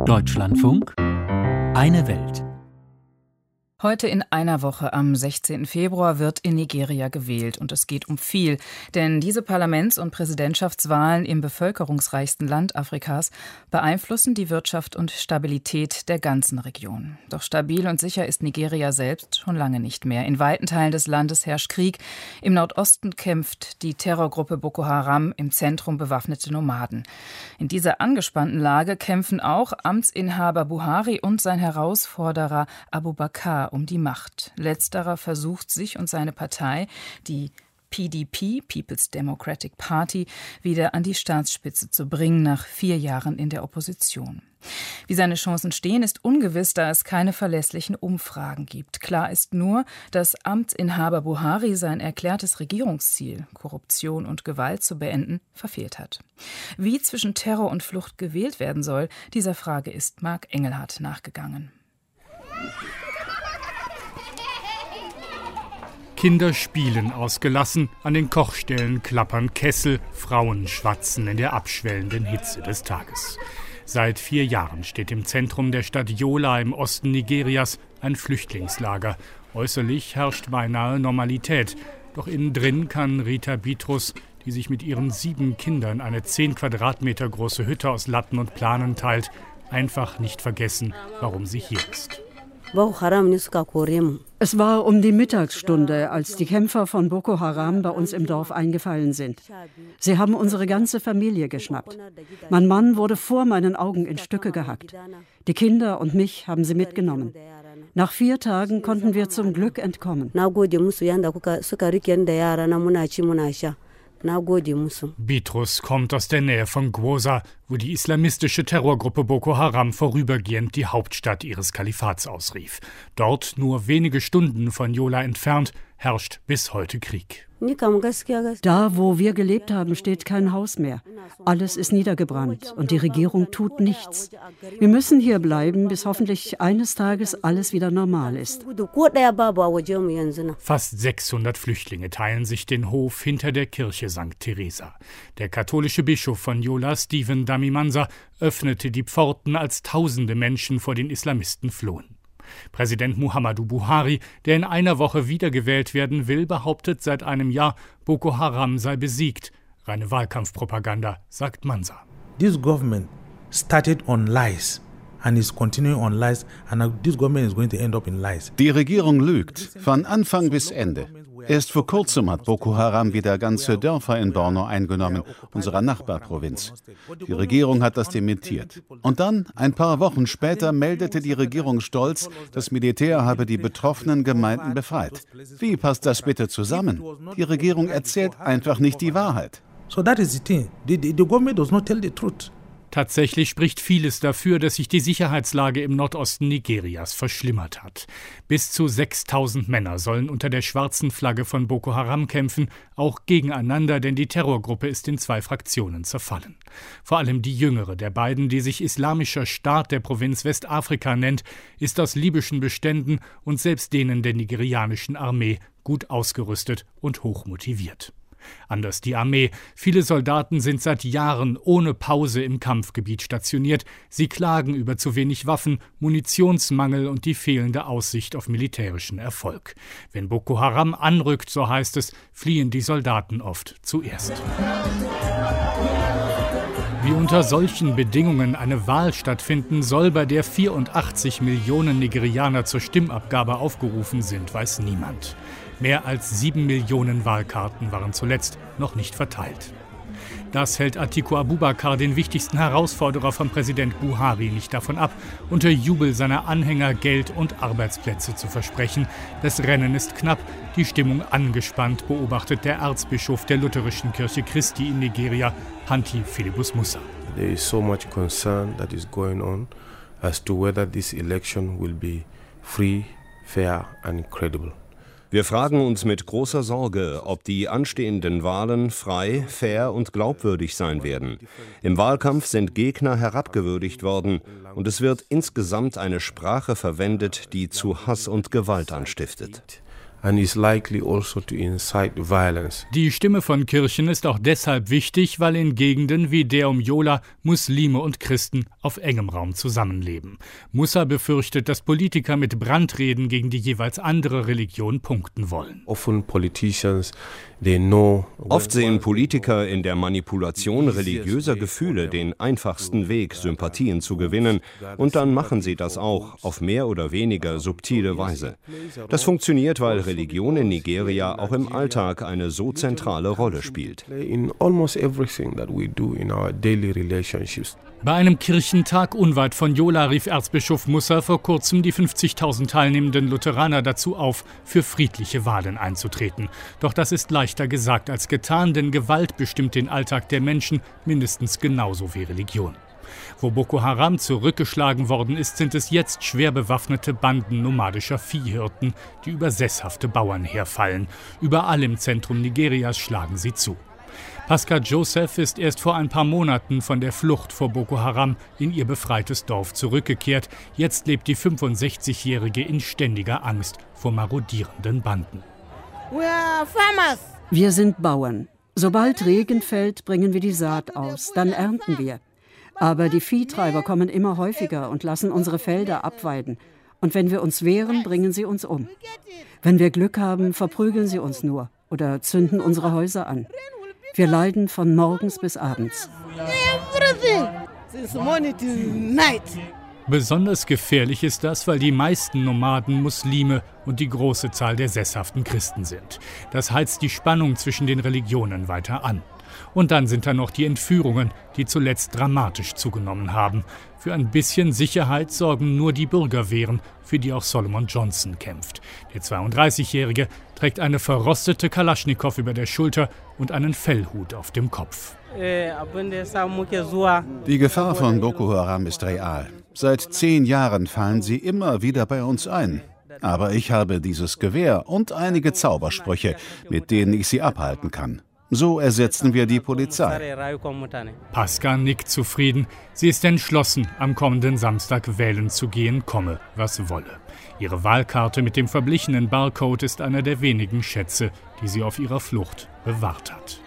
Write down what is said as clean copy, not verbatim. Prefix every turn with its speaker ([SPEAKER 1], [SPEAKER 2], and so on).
[SPEAKER 1] Deutschlandfunk, eine Welt.
[SPEAKER 2] Heute in einer Woche, am 16. Februar, wird in Nigeria gewählt. Und es geht um viel. Denn diese Parlaments- und Präsidentschaftswahlen im bevölkerungsreichsten Land Afrikas beeinflussen die Wirtschaft und Stabilität der ganzen Region. Doch stabil und sicher ist Nigeria selbst schon lange nicht mehr. In weiten Teilen des Landes herrscht Krieg. Im Nordosten kämpft die Terrorgruppe Boko Haram, im Zentrum bewaffnete Nomaden. In dieser angespannten Lage kämpfen auch Amtsinhaber Buhari und sein Herausforderer Abubakar um die Macht. Letzterer versucht, sich und seine Partei, die PDP, People's Democratic Party, wieder an die Staatsspitze zu bringen, nach 4 Jahren in der Opposition. Wie seine Chancen stehen, ist ungewiss, da es keine verlässlichen Umfragen gibt. Klar ist nur, dass Amtsinhaber Buhari sein erklärtes Regierungsziel, Korruption und Gewalt zu beenden, verfehlt hat. Wie zwischen Terror und Flucht gewählt werden soll, dieser Frage ist Marc Engelhardt nachgegangen.
[SPEAKER 3] Kinder spielen ausgelassen, an den Kochstellen klappern Kessel, Frauen schwatzen in der abschwellenden Hitze des Tages. Seit 4 Jahren steht im Zentrum der Stadt Yola im Osten Nigerias ein Flüchtlingslager. Äußerlich herrscht beinahe Normalität. Doch innen drin kann Rita Bitrus, die sich mit ihren 7 Kindern eine 10 Quadratmeter große Hütte aus Latten und Planen teilt, einfach nicht vergessen, warum sie hier ist.
[SPEAKER 4] Es war um die Mittagsstunde, als die Kämpfer von Boko Haram bei uns im Dorf eingefallen sind. Sie haben unsere ganze Familie geschnappt. Mein Mann wurde vor meinen Augen in Stücke gehackt. Die Kinder und mich haben sie mitgenommen. Nach 4 Tagen konnten wir zum Glück entkommen.
[SPEAKER 3] Bitrus kommt aus der Nähe von Gwoza, wo die islamistische Terrorgruppe Boko Haram vorübergehend die Hauptstadt ihres Kalifats ausrief. Dort, nur wenige Stunden von Yola entfernt, herrscht bis heute Krieg.
[SPEAKER 4] Da, wo wir gelebt haben, steht kein Haus mehr. Alles ist niedergebrannt und die Regierung tut nichts. Wir müssen hier bleiben, bis hoffentlich eines Tages alles wieder normal ist.
[SPEAKER 3] Fast 600 Flüchtlinge teilen sich den Hof hinter der Kirche St. Teresa. Der katholische Bischof von Yola, Stephen Damimansa, öffnete die Pforten, als tausende Menschen vor den Islamisten flohen. Präsident Muhammadu Buhari, der in einer Woche wiedergewählt werden will, behauptet seit einem Jahr, Boko Haram sei besiegt. Reine Wahlkampfpropaganda, sagt Mansa.
[SPEAKER 5] This government started on lies and is continuing on lies, and this government is going to end up in lies.
[SPEAKER 6] Die Regierung lügt, von Anfang bis Ende. Erst vor kurzem hat Boko Haram wieder ganze Dörfer in Borno eingenommen, unserer Nachbarprovinz. Die Regierung hat das dementiert. Und dann, ein paar Wochen später, meldete die Regierung stolz, das Militär habe die betroffenen Gemeinden befreit. Wie passt das bitte zusammen? Die Regierung erzählt einfach nicht die Wahrheit.
[SPEAKER 5] So that is the thing. The government does not tell the truth.
[SPEAKER 3] Tatsächlich spricht vieles dafür, dass sich die Sicherheitslage im Nordosten Nigerias verschlimmert hat. Bis zu 6.000 Männer sollen unter der schwarzen Flagge von Boko Haram kämpfen, auch gegeneinander, denn die Terrorgruppe ist in 2 Fraktionen zerfallen. Vor allem die jüngere der beiden, die sich Islamischer Staat der Provinz Westafrika nennt, ist aus libyschen Beständen und selbst denen der nigerianischen Armee gut ausgerüstet und hochmotiviert. Anders die Armee. Viele Soldaten sind seit Jahren ohne Pause im Kampfgebiet stationiert. Sie klagen über zu wenig Waffen, Munitionsmangel und die fehlende Aussicht auf militärischen Erfolg. Wenn Boko Haram anrückt, so heißt es, fliehen die Soldaten oft zuerst. Wie unter solchen Bedingungen eine Wahl stattfinden soll, bei der 84 Millionen Nigerianer zur Stimmabgabe aufgerufen sind, weiß niemand. Mehr als 7 Millionen Wahlkarten waren zuletzt noch nicht verteilt. Das hält Atiku Abubakar, den wichtigsten Herausforderer von Präsident Buhari, nicht davon ab, unter Jubel seiner Anhänger Geld und Arbeitsplätze zu versprechen. Das Rennen ist knapp, die Stimmung angespannt, beobachtet der Erzbischof der lutherischen Kirche Christi in Nigeria, Hanti Philibus Musa.
[SPEAKER 7] There is so much concern that is going on as to whether this election will be free, fair and credible.
[SPEAKER 8] Wir fragen uns mit großer Sorge, ob die anstehenden Wahlen frei, fair und glaubwürdig sein werden. Im Wahlkampf sind Gegner herabgewürdigt worden und es wird insgesamt eine Sprache verwendet, die zu Hass und Gewalt anstiftet.
[SPEAKER 7] and is likely also to incite violence.
[SPEAKER 3] Die Stimme von Kirchen ist auch deshalb wichtig, weil in Gegenden wie der um Yola Muslime und Christen auf engem Raum zusammenleben. Musa befürchtet, dass Politiker mit Brandreden gegen die jeweils andere Religion punkten wollen.
[SPEAKER 8] Oft sehen Politiker in der Manipulation religiöser Gefühle den einfachsten Weg, Sympathien zu gewinnen, und dann machen sie das auch auf mehr oder weniger subtile Weise. Das funktioniert, weil Religion in Nigeria auch im Alltag eine so zentrale Rolle spielt.
[SPEAKER 3] Bei einem Kirchentag unweit von Yola rief Erzbischof Musa vor kurzem die 50.000 teilnehmenden Lutheraner dazu auf, für friedliche Wahlen einzutreten. Doch das ist leichter gesagt als getan, denn Gewalt bestimmt den Alltag der Menschen mindestens genauso wie Religion. Wo Boko Haram zurückgeschlagen worden ist, sind es jetzt schwer bewaffnete Banden nomadischer Viehhirten, die über sesshafte Bauern herfallen. Überall im Zentrum Nigerias schlagen sie zu. Pascal Joseph ist erst vor ein paar Monaten von der Flucht vor Boko Haram in ihr befreites Dorf zurückgekehrt. Jetzt lebt die 65-Jährige in ständiger Angst vor marodierenden Banden.
[SPEAKER 4] Wir sind Bauern. Sobald Regen fällt, bringen wir die Saat aus. Dann ernten wir. Aber die Viehtreiber kommen immer häufiger und lassen unsere Felder abweiden. Und wenn wir uns wehren, bringen sie uns um. Wenn wir Glück haben, verprügeln sie uns nur oder zünden unsere Häuser an. Wir leiden von morgens bis abends.
[SPEAKER 3] Besonders gefährlich ist das, weil die meisten Nomaden Muslime und die große Zahl der sesshaften Christen sind. Das heizt die Spannung zwischen den Religionen weiter an. Und dann sind da noch die Entführungen, die zuletzt dramatisch zugenommen haben. Für ein bisschen Sicherheit sorgen nur die Bürgerwehren, für die auch Solomon Johnson kämpft. Der 32-Jährige trägt eine verrostete Kalaschnikow über der Schulter und einen Fellhut auf dem Kopf.
[SPEAKER 6] Die Gefahr von Boko Haram ist real. Seit 10 Jahren fallen sie immer wieder bei uns ein. Aber ich habe dieses Gewehr und einige Zaubersprüche, mit denen ich sie abhalten kann. So ersetzen wir die Polizei.
[SPEAKER 3] Pascal nickt zufrieden. Sie ist entschlossen, am kommenden Samstag wählen zu gehen, komme, was wolle. Ihre Wahlkarte mit dem verblichenen Barcode ist einer der wenigen Schätze, die sie auf ihrer Flucht bewahrt hat.